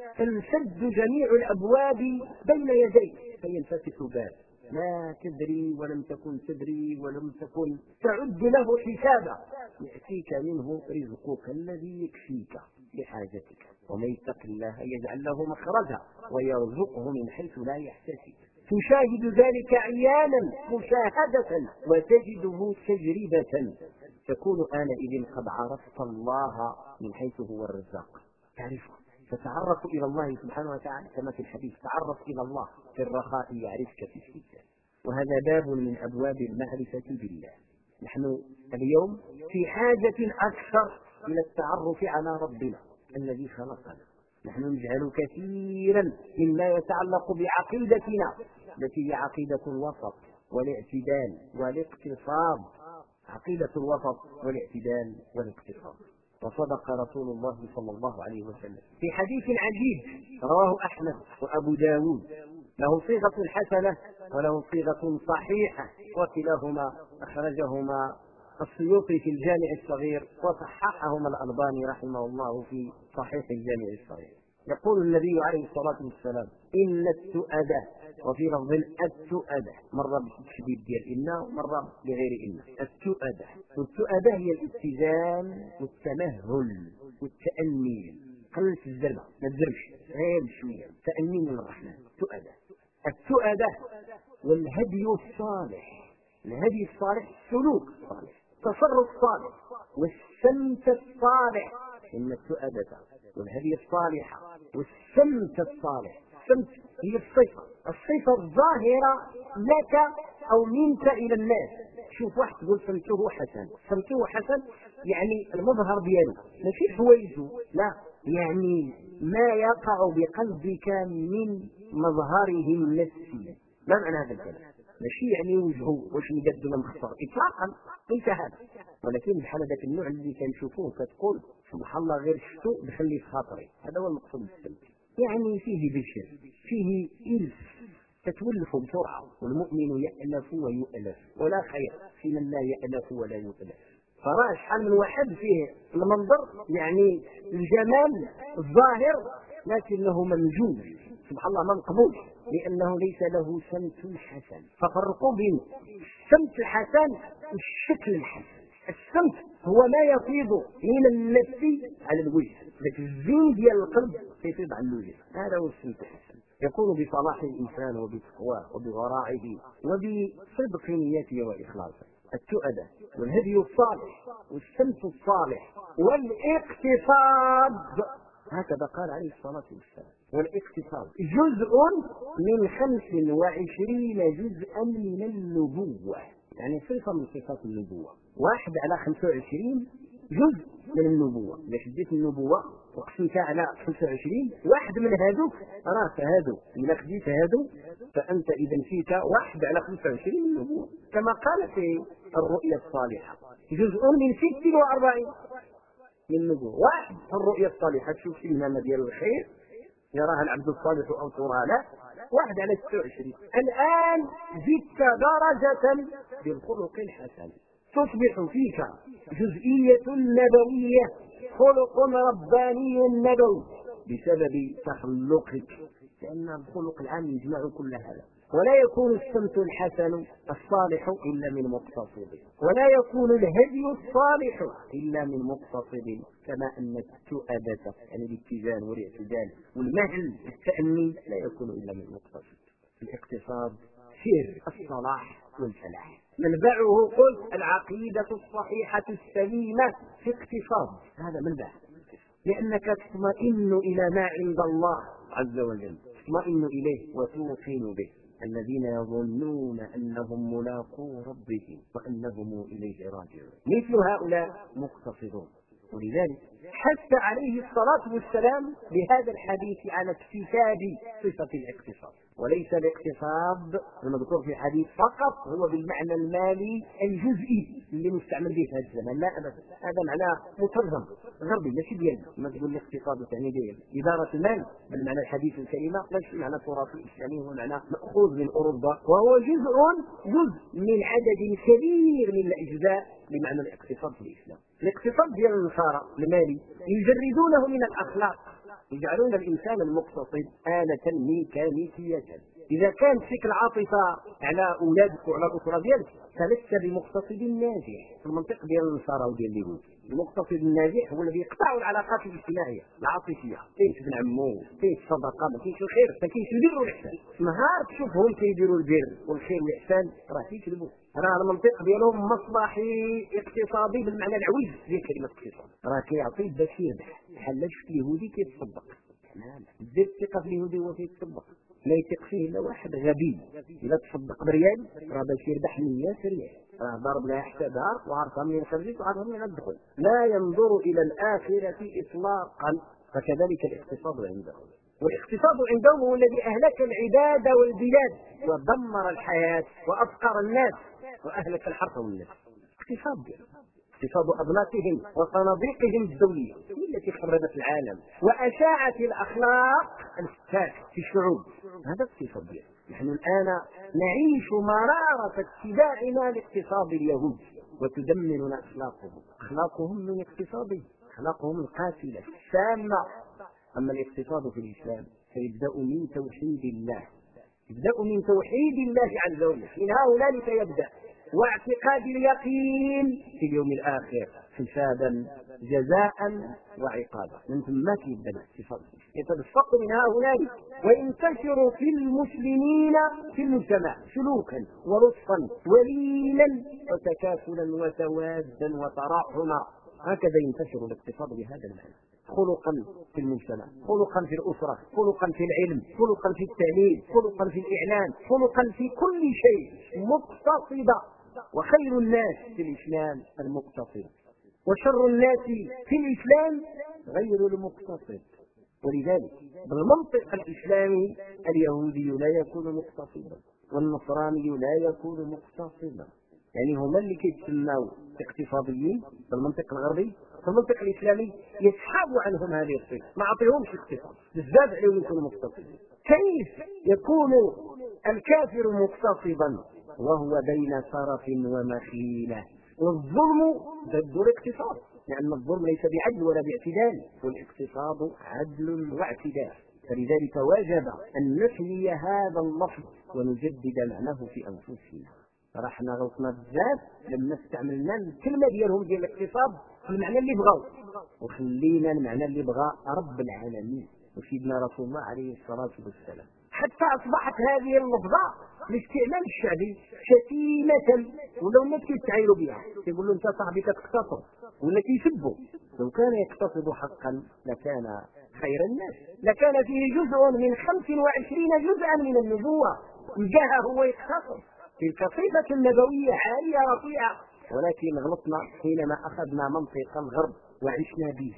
تنسد جميع الأبواب بين يديك فينفتح باب لا تدري ولم تكن تدري ولم تكن تعد له حسابا، يأتيك منه رزقك الذي يكفيك لحاجتك. ومن يتق الله يجعل له مخرجا ويرزقه من حيث لا يحتسب. تشاهد ذلك عيانا مشاهدة وتجده تجربة، تكون آنئذ قد عرفت الله من حيث هو الرزاق، تعرفه، تتعرف إلى الله سبحانه وتعالى كما في الحديث تعرف إلى الله في الرخاء يعرفك في الشدة. وهذا باب من أبواب المعرفة بالله. نحن اليوم في حاجة أكثر إلى التعرف على ربنا الذي خلقنا. نحن نجهل كثيرا مما يتعلق بعقيدتنا التي هي عقيدة الوسط والاعتدال والاقتصاد، عقيدة الوسط والاعتدال والاقتصاد. وصدق رسول الله صلى الله عليه وسلم في حديث عجيب رواه أحمد وأبو داود، له صيغة حسنة وله صيغة صحيحة، وكلاهما أخرجهما السيوطي في الجامع الصغير وصححهما الألباني رحمه الله في صحيح الجامع الصغير. يقول النبي عليه الصلاة والسلام إن التؤدة، وفي لفظ التؤدة مرة بالتشديد ديال إن ومرة بغير إن. التؤدة، والتؤدة هي الاتزان والتمهل والتأني، قلت الزربة ما تزربش غير شوية، تأني من الرحمن. التؤدة والهدي الصالح، الهدي الصالح السلوك الصالح التصرف الصالح والسمت الصالح. إن التؤدة والهدي الصالحة والسمت الصالح. السمت هي الصفة الظاهرة لك أو منك إلى الناس. شوف واحد تقول سمته حسن، سمته حسن يعني المظهر دياله ماشي حوايجه، لا، يعني ما يقع بقلبك من مظهره النفسي. ما معنى هذا الكلام؟ ماشي يعني وجهه واش مجد ولا مخصر اطلاقا، ليس هذا، ولكن بحال هذاك النوع اللي كنشوفوه كتقول سبحان الله غير شفتو دخل لي في خاطري. هذا هو المقصود بالسلب، يعني فيه بشر، فيه إلف، تتولف بسرعه. والمؤمن يألف ويؤلف، ولا خير في من لا يألف ولا يؤلف. فراه شحال من واحد فيه المنظر يعني الجمال الظاهر لكنه منجوم سبحان الله ما مقبول، لأنه ليس له سمت حسن. ففرقوا بين السمت الحسن والشكل الحسن. السمت هو ما يفيض من النفس على الوجه، ذاك الزين ديال القلب يفيض على الوجه، هذا هو السمت الحسن. يكون بصلاح الإنسان وبتقواه وبورائه وبصدق نيته وإخلاصه. التؤدة والهدي الصالح والسمت الصالح والاقتصاد، هكذا قال عليه الصلاة والسلام. والاقتصاد جزء من 25 جزءا من النبوة، يعني صفة من صفات النبوة. 1 على 25 جزء من النبوة. إذا شديت النبوة وقسمتها على 25، واحد من هذوك راك هذو، إذا خديت هذو فأنت إذا فيك 1 على 25 من النبوة، كما قال في الرؤيا الصالحة جزء من 46 من النبوة. 1 الرؤيا الصالحة، تشوف فيها ديال الخير يراها العبد الصالح أو ترى له، 1 على 26. الآن زدت درجة بالخلق الحسن، تصبح فيك جزئية نبوية، خلق رباني نبوي بسبب تخلقك، لأن الخلق العام يجمع كل هذا. ولا يكون السمت الحسن الصالح إلا من مقتصد، ولا يكون الهدي الصالح إلا من مقتصد، كما أن التؤدة يعني الاتزان والاعتدال والمهل التأني لا يكون إلا من مقتصد. الاقتصاد سر الصلاح والفلاح، منبعه قلت العقيدة الصحيحة السليمة في اقتصاد، هذا منبع، لأنك تطمئن إلى ما عند الله عز وجل، تطمئن إليه وتوقن به. الذين يظنون أنهم ملاقو ربهم وأنهم إليه راجعون، مثل هؤلاء مقتصدون. ولذلك حث عليه الصلاة والسلام بهذا الحديث على اكتساب صفة الاقتصاد، وليس الاقتصاد المذكور في الحديث فقط هو بالمعنى المالي الجزئي اللي مستعمل به في هذا الزمن، لا أبدا، هذا معناه مترجم غربي ماشي ديالنا. ما تقول الاقتصاد يعني ديال إدارة المال بالمعنى الحديث الكلمة، ماشي معنى تراثي إسلامي، هو معنى مأخوذ من أوروبا، وهو جزء من عدد كبير من الأجزاء بمعنى الاقتصاد في الإسلام. الاقتصاد ديال النصارى المالي يجردونه من الأخلاق، يجعلون الإنسان المقتصد آلة ميكانيكية. إذا كان فيك العاطفة على أولادك وعلى الأسرة ديالك فلست بمقتصد ناجح. في المنطق ديال النصارى وديال اليهود المقتصد الناجح هو الذي يقطع العلاقات الاجتماعية العاطفية، كاين ابن عمو، كاين الصدقة، ما كاينش الخير، ما كاينش البر والإحسان. نهار تشوفهم كيديروا البر والخير والإحسان راه كيكذبوا، راه المنطق ديالهم مصلحي اقتصادي بالمعنى العويج ديال كلمة اقتصاد، راه كيعطي باش يربح. بحال شفت اليهودي كيتصدق، دير الثقة في اليهودي هو كيتصدق، لا يثق فيه الا واحد غبي. اذا تصدق بريال راه باش يربح 100 ريال، راه ضرب لها حتى دار وعرفها منين خرجت وعرفها منين تدخل، لا ينظر الى الاخره اطلاقا. فكذلك الاقتصاد عندهم، والاقتصاد عندهم هو الذي اهلك العباد والبلاد ودمر الحياه وافقر الناس واهلك الحرث والنسل. اقتصاد أبناتهم وصناديقهم الدولية هي التي خربت العالم وأشاعت الأخلاق الفساد في الشعوب. هذا اقتصاد. نحن الآن نعيش مرارة اتباعنا لاقتصاد اليهود وتدمرنا أخلاقهم من اقتصادهم، أخلاقهم القاتلة السامة. أما الاقتصاد في الإسلام فيبدأ من توحيد الله، يبدأ من توحيد الله عز وجل، من هنالك يبدأ، واعتقاد اليقين في اليوم الآخر حسابا جزاء وعقابا. من ثم يبدأ الاقتصاد يتدفق من هنالك وينتشر في المسلمين في المجتمع سلوكا ولطفا ولينا وتكافلا وتوادا وتراحما. هكذا ينتشر الاقتصاد بهذا المعنى، خلقا في المجتمع، خلقا في الأسرة، خلقا في العلم، خلقا في التعليم، خلقا في الإعلام، خلقا في كل شيء مقتصدة. وخير الناس في الإسلام المقتصد، وشر الناس في الإسلام غير المقتصد. ولذلك بالمنطق الإسلامي اليهودي لا يكون مقتصدا والنصراني لا يكون مقتصدا، يعني هما اللي كيتسموا اقتصاديين بالمنطق الغربي. في المنطق الإسلامي يسحبوا عنهم هذه الصفة، ما عطيهمش اقتصاد، بزاف عليهم يكونوا مقتصدين. كيف يكون الكافر مقتصدا وهو بين سرف ومخيلة؟ والظلم ضد الاقتصاد، لأن الظلم ليس بعدل ولا باعتدال، والاقتصاد عدل واعتدال. فلذلك وجب أن نحيي هذا اللفظ ونجدد معناه في أنفسنا. رحنا غلطنا بزاف لما استعملنا الكلمة ديالهم ديال الاقتصاد في المعنى اللي بغاو، وخلينا المعنى اللي بغى رب العالمين وسيدنا رسول الله عليه الصلاة والسلام، حتى أصبحت هذه اللفظة الاستعمال الشعبي شتيمة، ولو الناس كيتعايروا بها، يقول له انت صاحبي كتقتصد، ولا كيسبوا. لو كان يقتصد حقا لكان خير الناس، لكان فيه جزء من 25 جزءا من النبوة وجاء هو يقتصد. تلك صفة نبوية عالية رفيعة، ولكن غلطنا حينما أخذنا منطق الغرب وعشنا به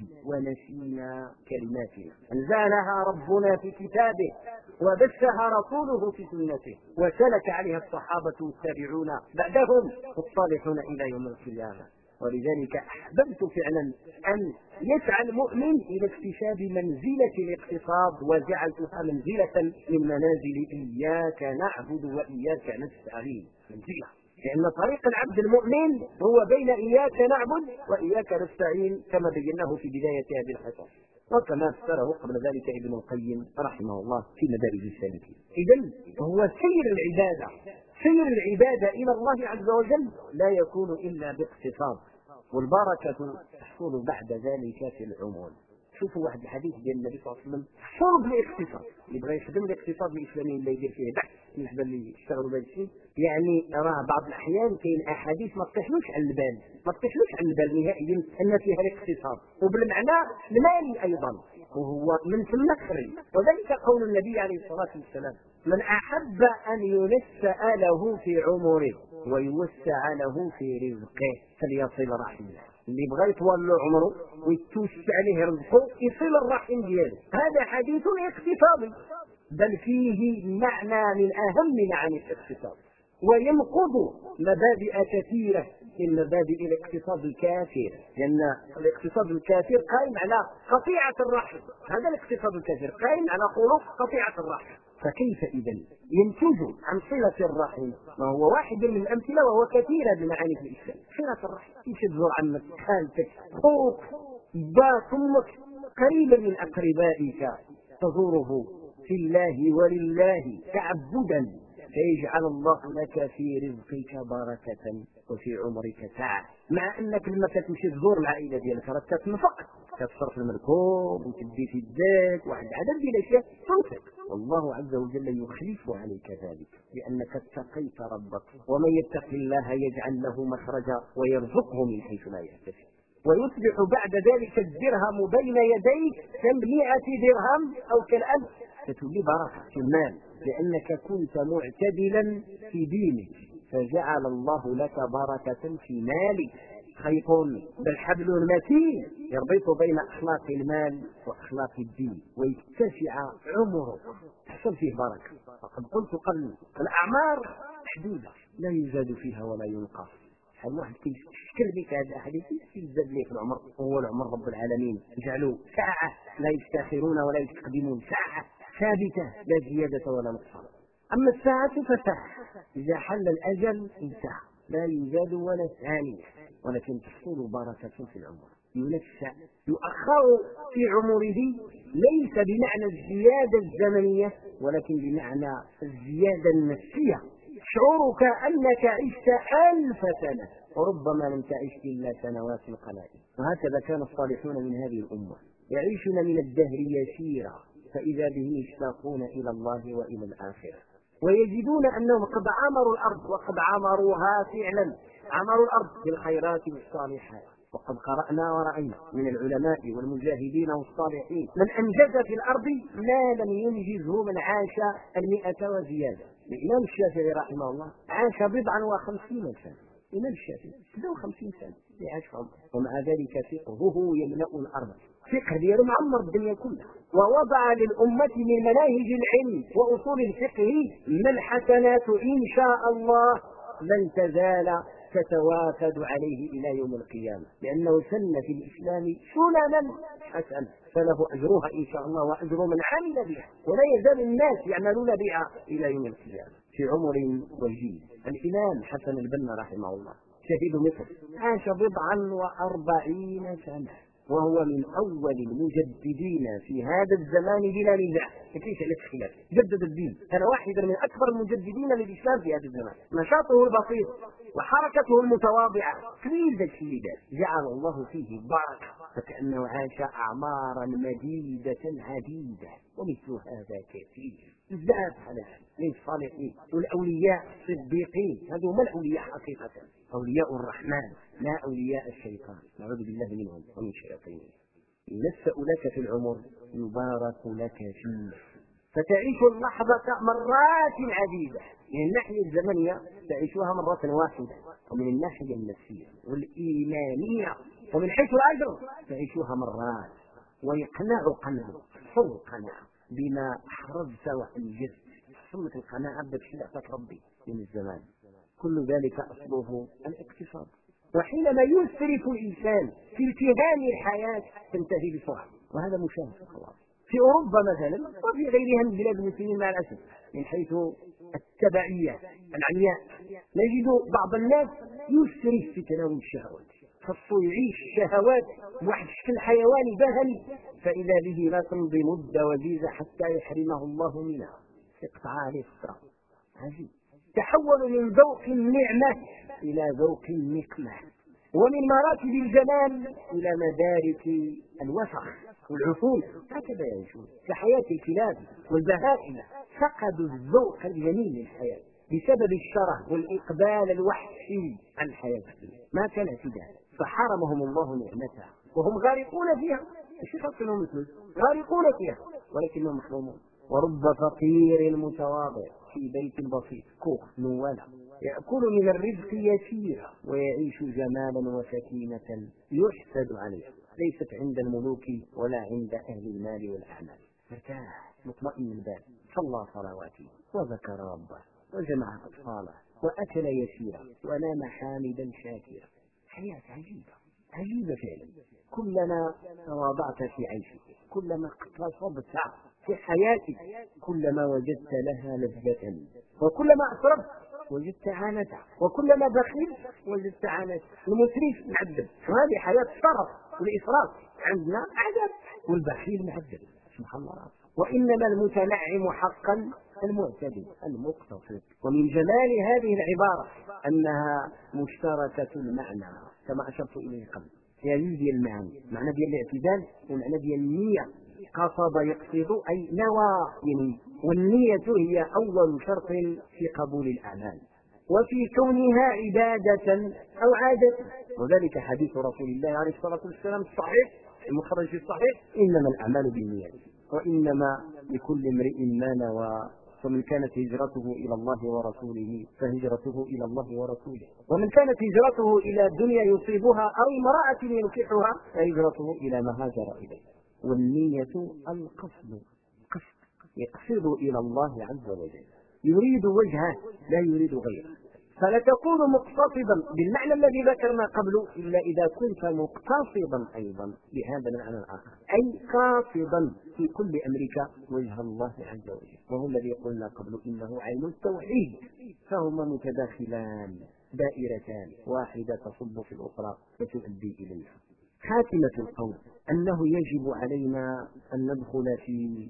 ونسينا كلماته أنزلها ربنا في كتابه وبثها رسوله في سنته وسلك عليها الصحابة والتابعون بعدهم والصالحون إلى يوم القيامة. ولذلك أحببت فعلا أن يسعى المؤمن إلى اكتساب منزلة الاقتصاد، وجعلتها منزلة من منازل إياك نعبد وإياك نستعين، منزلة، لأن طريق العبد المؤمن هو بين إياك نعبد وإياك نستعين كما بيناه في بداية هذه الحصة. وكما فسره قبل ذلك ابن القيم رحمه الله في مدارج السالكين. إذن هو سير العبادة، سير العبادة إلى الله عز وجل لا يكون إلا باقتصاد، والبركة تحصل بعد ذلك في العموم. شوفوا واحد الحديث ديال النبي صلى الله عليه وسلم شرب الاقتصاد، اللي بغى يخدم الاقتصاد الاسلامي اللي يدير فيه بحث بالنسبه اللي يشتغلوا بهذا الشيء، يعني راه بعض الاحيان كاين احاديث ما تطيحلوش على البال، ما تطيحلوش على البال نهائيا ان فيها الاقتصاد، وبالمعنى المالي ايضا، وهو من ثم خير. وذلك قول النبي عليه الصلاه والسلام: من احب ان ينسأ له في عمره ويوسع له في رزقه فليصل رحمه. اللي بغى يطول له عمره ويتوسع عليه رزقه يصل الرحم دياله. هذا حديث اقتصادي، بل فيه معنى من اهم معاني الاقتصاد، وينقض مبادئ كثيره من مبادئ الاقتصاد الكافر، لان الاقتصاد الكافر قائم على قطيعه الرحم. هذا الاقتصاد الكافر قائم على خلق قطيعه الرحم. فكيف إذا ينتج عن صلة الرحم ما هو واحد من الأمثلة، وهو كثيرة بمعاني في الإسلام. صلة الرحم كيف تزور عمك، خالتك، أخوك، باك، أمك، قريبا من أقربائك تزوره في الله ولله تعبدا، فيجعل الله لك في رزقك بركة وفي عمرك سعة. مع أنك لما كتمشي تزور العائلة ديالك راه كتنفق، كتصرف المركوب وتدي في الداك واحد العدد ديال الاشياء تنفق، والله عز وجل يخلف عليك ذلك لانك اتقيت ربك. ومن يتق الله يجعل له مخرجا ويرزقه من حيث لا يحتسب. ويصبح بعد ذلك الدرهم بين يديك كالمئة درهم او كالألف، فتولي بركه في المال لانك كنت معتدلا في دينك، فجعل الله لك بركه في مالك. خيط بل حبل متين يربط بين اخلاق المال واخلاق الدين ويتسع عمره، تحصل فيه بركه. فقد قلت قبل الاعمار محدوده لا يزاد فيها ولا ينقص. شحال واحد كيشكر بك هذا الاحاديث يزاد ليه في العمر، هو العمر رب العالمين جعلوا ساعه لا يستاخرون ولا يستقدمون، ساعه ثابته لا زياده ولا نقصان. اما الساعه فساعه، اذا حل الاجل انتهى لا يزاد ولا ثانيه، ولكن تحصل بركة في العمر. ينسى يؤخر في عمره ليس بمعنى الزيادة الزمنية ولكن بمعنى الزيادة النفسية. شعورك أنك عشت 1000 سنة وربما لم تعش إلا سنوات قلائل. وهكذا كان الصالحون من هذه الأمة يعيشون من الدهر يسيرا، فإذا بهم يشتاقون إلى الله وإلى الآخرة، ويجدون أنهم قد عمروا الأرض وقد عمروها فعلا، عمروا الأرض بالخيرات والصالحات. وقد قرأنا ورأينا من العلماء والمجاهدين والصالحين من أنجز في الأرض ما لم ينجزه من عاش 100 وزيادة. الإمام الشافعي رحمه الله عاش 50 سنة، الإمام الشافعي 56 سنة يعيش في عمره، ومع ذلك فقهه يملأ الأرض، فقه ديالو معمر الدنيا كلها. ووضع للأمة من مناهج العلم وأصول الفقه ما الحسنات إن شاء الله لن تزال تتوافد عليه إلى يوم القيامة، لأنه سن في الإسلام سننا حسنة فله أجرها إن شاء الله وأجر من عمل بها، ولا يزال الناس يعملون بها إلى يوم القيامة في عمر وجيز. الإمام حسن البنا رحمه الله شهيد مصر عاش 40 سنة، وهو من أول المجددين في هذا الزمان بلا نزاع، كيف على الخلاف جدد الدين، كان واحدا من أكبر المجددين للإسلام في هذا الزمان. نشاطه البسيط وحركته المتواضعة كبير ذا الشيء جعل الله فيه بركة، فكأنه عاش أعمارا مديدة عديدة. ومثل هذا كثير بزاف على من الصالحين والأولياء الصديقين، هذو ما الأولياء حقيقة، أولياء الرحمن لا أولياء الشيطان، نعوذ بالله منهم ومن شياطينهم. ينسأ لك في العمر يبارك لك فيه، فتعيش اللحظة مرات عديدة. من الناحية الزمنية تعيشها مرة واحدة، ومن الناحية النفسية والإيمانية ومن حيث الأجر تعيشها مرات، ويقنع قلبك حر قناعة بما أحرزت وأنجزت، ثم القناعة بشيء ربي من الزمان. كل ذلك أصله الاقتصاد. وحينما يسرف الإنسان في التهام الحياة تنتهي بسرعة، وهذا مشاهد خلاص في أوروبا مثلا وفي غيرها من بلاد المسلمين مع الأسف. من حيث التبعية العمياء نجد بعض الناس يسرف في تناول الشهوات خصو يعيش الشهوات بواحد الشكل حيواني بهني، فإذا به لا تمضي مدة وجيزة حتى يحرمه الله منها، يقطع عليه الصراط. عجيب. تحول من ذوق النعمة إلى ذوق النقمة، ومن مراتب الجمال إلى مدارك الوسخ والعفون. هكذا يعيشون في حياة الكلاب والبهائم، فقدوا الذوق الجميل للحياة بسبب الشره والإقبال الوحشي عن الحياة. ما كان اعتداء، فحرمهم الله نعمتها وهم غارقون فيها. الشيخ أصلهم مثل غارقون فيها ولكنهم محرومون. ورب فقير متواضع في بيت بسيط كوخ نوالا يأكل من الرزق يسيرا ويعيش جمالا وسكينة يحسد عليه، ليست عند الملوك ولا عند أهل المال والأعمال. مرتاح مطمئن البال، صلى صلواته وذكر ربه وجمع أطفاله وأكل يسيرا ونام حامدا شاكرا. حياة عجيبة عجيبة فعلا. كلما تواضعت في عيشك، كلما اقتصدت في حياتك، كلما وجدت لها لذة، وكلما أسرفت وجدت عانته، وكلما بخيل وجدت عانته. المسرف معذب، وهذه حياة الشرف والإسراف عندنا عذاب، والبخيل معذب. سبحان الله. وإنما المتنعم حقا المعتدل المقتصد. ومن جمال هذه العبارة أنها مشتركة المعنى كما أشرت إليه قبل. هي ديال المعنى، معنى ديال الاعتدال ومعنى ديال النية. قصد يقصد أي نوى يعني، والنية هي أول شرط في قبول الأعمال وفي كونها عبادة أو عادة. وذلك حديث رسول الله عليه الصلاة والسلام الصحيح المخرج في الصحيح: إنما الأعمال بالنيات وإنما لكل امرئ ما نوى، فمن كانت هجرته إلى الله ورسوله فهجرته إلى الله ورسوله، ومن كانت هجرته إلى دنيا يصيبها أو امرأة ينكحها فهجرته إلى ما هاجر إليه. والنية القصد، يقصد إلى الله عز وجل، يريد وجهه لا يريد غيره. فلا تكون مقتصدا بالمعنى الذي ذكرنا قبله إلا إذا كنت مقتصدا أيضا بهذا المعنى الآخر، أي قاصدا في كل أمرك وجه الله عز وجل، وهو الذي قلنا قبل إنه عين التوحيد. فهما متداخلان دائرتان، واحدة تصب في الأخرى وتؤدي إليها. خاتمة القول أنه يجب علينا أن ندخل في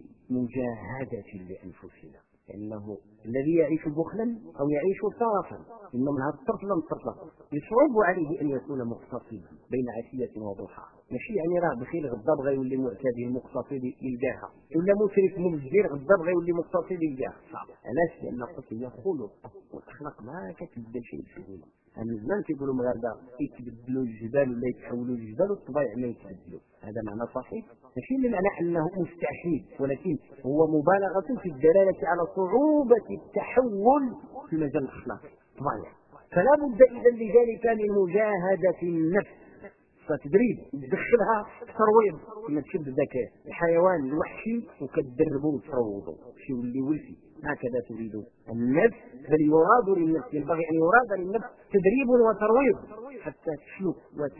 مجاهدة لأنفسنا، لأنه الذي يعيش بخلا أو يعيش طرفا إنه من هذا الطرف لم تطلق يصعب عليه أن يكون مقتصدا بين عشية وضحى. ماشي يعني راه بخيل غدا بغى يولي معتدل مقتصد يلقاها، ولا مسرف مبذر غدا بغى يولي مقتصد يلقاها. علاش؟ لأن القصد هي خلق والأخلاق ما كتبدل شيء بسهولة. أنا زمان كيقولوا المغاربة يتبدلوا الجبال ولا يتحولوا الجبال والطبيعة ما يتبدلوا. هذا معنى صحيح، ماشي بمعنى أنه مستحيل، ولكن هو مبالغة في الدلالة على صعوبة التحول في مجال الأخلاق طبعا. فلا بد إذا لذلك من مجاهدة النفس، فتدريب تدخلها ترويض كما تشد ذاك الحيوان الوحشي وكتدربه وتروضه شي يولي ولفي. هكذا تريد النفس، بل يراد للنفس، ينبغي أن يراد للنفس تدريب وترويض حتى تسلك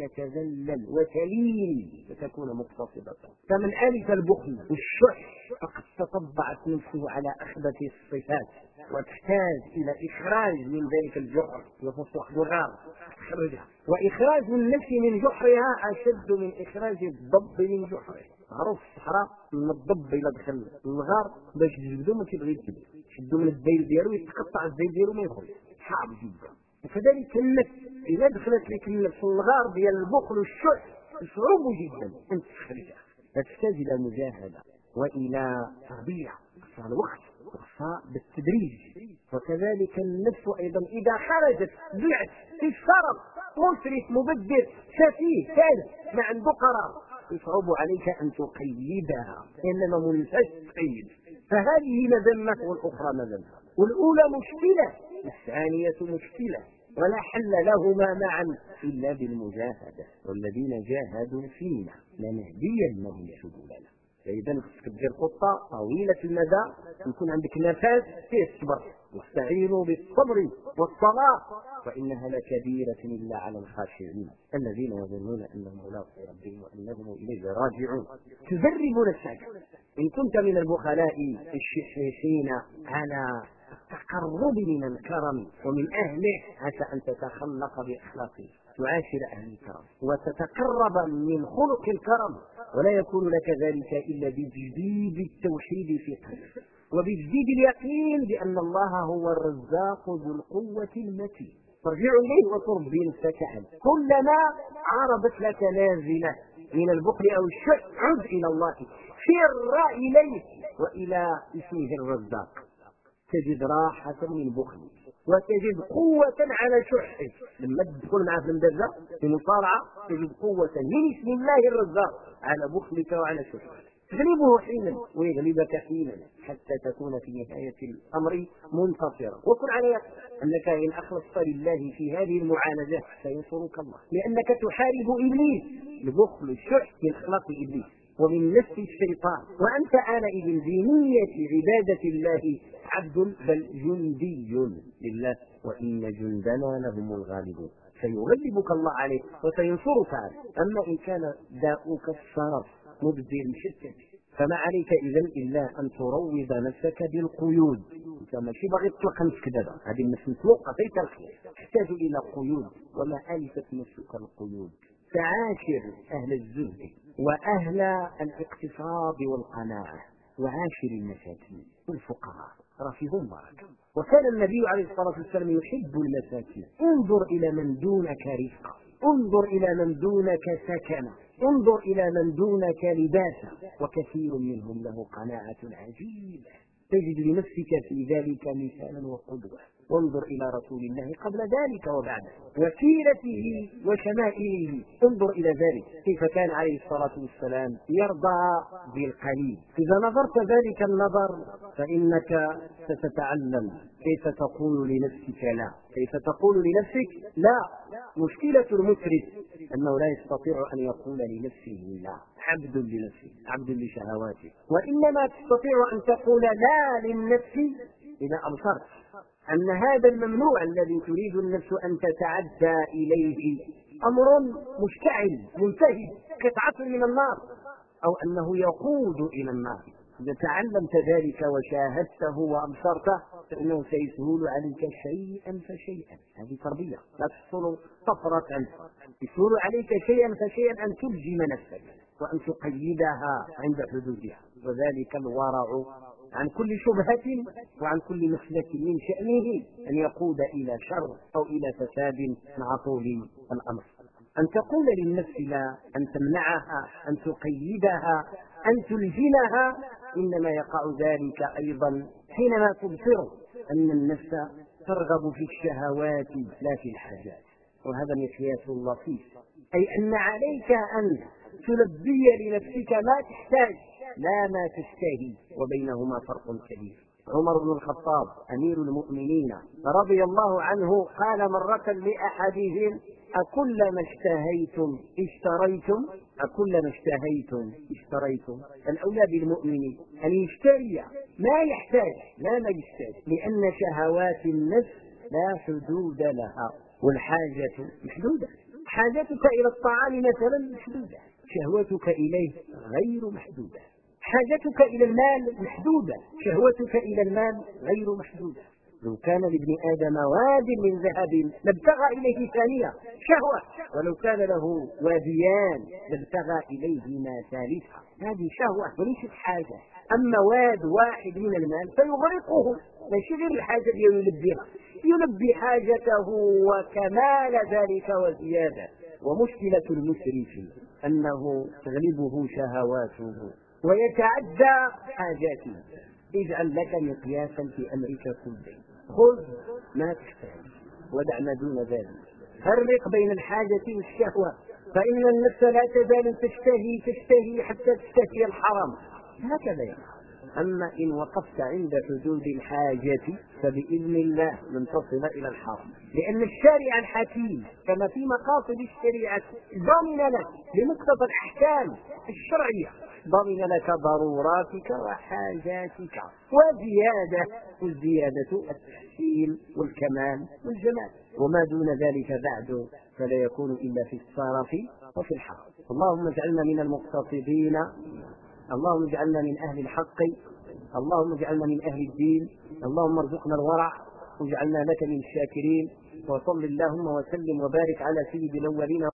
وتتذلل وتلين وتكون مقتصدة. فمن آلف البخل والشح فقد تطبعت نفسه على أخبث الصفات، وتحتاج إلى إخراج من ذلك الجحر، يخص واحد الغار تخرجها. وإخراج النفس من جحرها أشد من إخراج الضب من جحره. معروف الصحراء من الضب إلى دخل الغار باش تجبدو ما كيبغي يتجبد، شدو من الذيل ديالو يتقطع الذيل ديالو ما يخرج، صعب جدا. وكذلك النفس إذا دخلت لك النفس الغار ديال البخل والشح صعوب جدا أن تخرجها، فتحتاج إلى مجاهدة وإلى تربية، خصها الوقت وخصها بالتدريج. وكذلك النفس أيضا إذا خرجت ضعت في الشرف مسرف مبذر سفيه كاذب ما عنده قرار، يصعب عليك أن تقيدها، إنما منفس تقيد. فهذه مذمة والأخرى مذمة، والأولى مشكلة والثانية مشكلة، ولا حل لهما معا إلا بالمجاهدة. والذين جاهدوا فينا لنهدينهم سبلنا. فإذا خصك تدير خطة طويلة المدى، يكون عندك نفس فيه الصبر، واستعينوا بالصبر والصلاة فإنها لكبيرة إلا على الخاشعين الذين يظنون أنهم ملاقو ربهم وأنهم إليه راجعون. تدرب نفسك إن كنت من البخلاء الشحيحين على التقرب من الكرم ومن أهله عسى أن تتخلق بأخلاقه، تعاشر أهل الكرم وتتقرب من خلق الكرم، ولا يكون لك ذلك إلا بتجديد التوحيد في قلبك وبتجديد اليقين بأن الله هو الرزاق ذو القوة المتين. ترجع إليه وتربي نفسك عنه. كلما عرضت لك نازلة من البخل أو الشح عد إلى الله، فر إليه وإلى اسمه الرزاق، تجد راحة من بخلك وتجد قوة على شحك. لما تدخل معه في المدرسة في المصارعة تجد قوة من اسم الله الرزاق على بخلك وعلى شحك، تغلبه حينا ويغلبك حينا حتى تكون في نهاية الأمر منتصرا. وكن على يقين أنك إن أخلصت لله في هذه المعالجة سينصرك الله، لأنك تحارب إبليس. البخل الشح من أخلاق إبليس ومن نفس الشيطان، وأنت آنئذ بنية عبادة الله عبد بل جندي لله، وإن جندنا لهم الغالبون. سيغلبك الله عليه وسينصرك عليه. أما إن كان داؤك الشرف مبذل شتى فما عليك إذن إلا أن تروض نفسك بالقيود. أنت ماشي باغي تطلق نفسك دابا، هذه النفس مطلقة في تركيا، تحتاج إلى قيود. وما ألفت نفسك القيود؟ تعاشر أهل الزهد وأهل الاقتصاد والقناعة، وعاشر المساكين والفقراء، رفيهم بركة. وكان النبي عليه الصلاة والسلام يحب المساكين. انظر إلى من دونك رزقا، انظر إلى من دونك سكنا، انظر إلى من دونك لباسا، وكثير منهم له قناعة عجيبة تجد لنفسك في ذلك مثالا وقدوة. وانظر إلى رسول الله قبل ذلك وبعده وسيرته وشمائله، انظر إلى ذلك كيف كان عليه الصلاة والسلام يرضى بالقليل. إذا نظرت ذلك النظر فإنك ستتعلم كيف تقول لنفسك لا، كيف تقول لنفسك لا. مشكلة المسرف أنه لا يستطيع أن يقول لنفسه لا، عبد لنفسه، عبد لشهواته. وإنما تستطيع أن تقول لا للنفس إذا أبصرت أن هذا الممنوع الذي تريد النفس أن تتعدى إليه أمر مشتعل منتهي قطعة من النار، أو أنه يقود إلى النار. إذا تعلمت ذلك وشاهدته وأبصرته فإنه سيسهل عليك شيئا فشيئا. هذه تربية لا تحصل طفرة عنك، يسهل عليك شيئا فشيئا أن تلجم نفسك وأن تقيدها عند حدودها. وذلك الورع عن كل شبهة وعن كل مسلك من شأنه أن يقود إلى شر أو إلى فساد مع طول الأمر. أن تقول للنفس لا، أن تمنعها، أن تقيدها، أن تلجمها، إنما يقع ذلك أيضا حينما تبصر أن النفس ترغب في الشهوات لا في الحاجات. وهذا مقياس لطيف، أي أن عليك أن تلبي لنفسك ما تحتاج لا ما تشتهي، وبينهما فرق كبير. عمر بن الخطاب أمير المؤمنين رضي الله عنه قال مرة لأحدهم: أكلما اشتهيتم اشتريتم؟ أكلما اشتهيتم اشتريتم؟ الأولى بالمؤمن أن يشتري ما يحتاج لا ما يشتهي، لأن شهوات النفس لا حدود لها، والحاجة محدودة. حاجتك إلى الطعام مثلا محدودة، شهوتك إليه غير محدودة. حاجتك إلى المال محدودة، شهوتك إلى المال غير محدودة. لو كان لابن آدم واد من ذهب لابتغى إليه ثانية شهوة، ولو كان له واديان لابتغى إليهما ثالثة. هذه شهوة وليست حاجة. أما واد واحد من المال فيغرقه، ماشي غير الحاجة يلبيها، يلبي حاجته وكمال ذلك وزيادة. ومشكلة المسرف أنه تغلبه شهواته ويتعدى حاجاته. اجعل لك مقياسا في أمرك كله، خذ ما تحتاج ودع ما دون ذلك. فرق بين الحاجة والشهوة، فإن النفس لا تزال تشتهي حتى تشتهي الحرام، هكذا يعني. أما إن وقفت عند حدود الحاجة فبإذن الله لن تصل إلى الحرام، لأن الشارع الحكيم كما في مقاصد الشريعة ضمن لك بمقتضى الأحكام الشرعية، ضمن لك ضروراتك وحاجاتك وزيادة، والزيادة التحسين والكمال والجمال، وما دون ذلك بعد فلا يكون إلا في الصرف وفي الحرام. اللهم اجعلنا من المقتصدين، اللهم اجعلنا من أهل الحق اللهم اجعلنا من أهل الدين، اللهم ارزقنا الورع واجعلنا لك من الشاكرين. وصل اللهم وسلم وبارك على سيد الأولين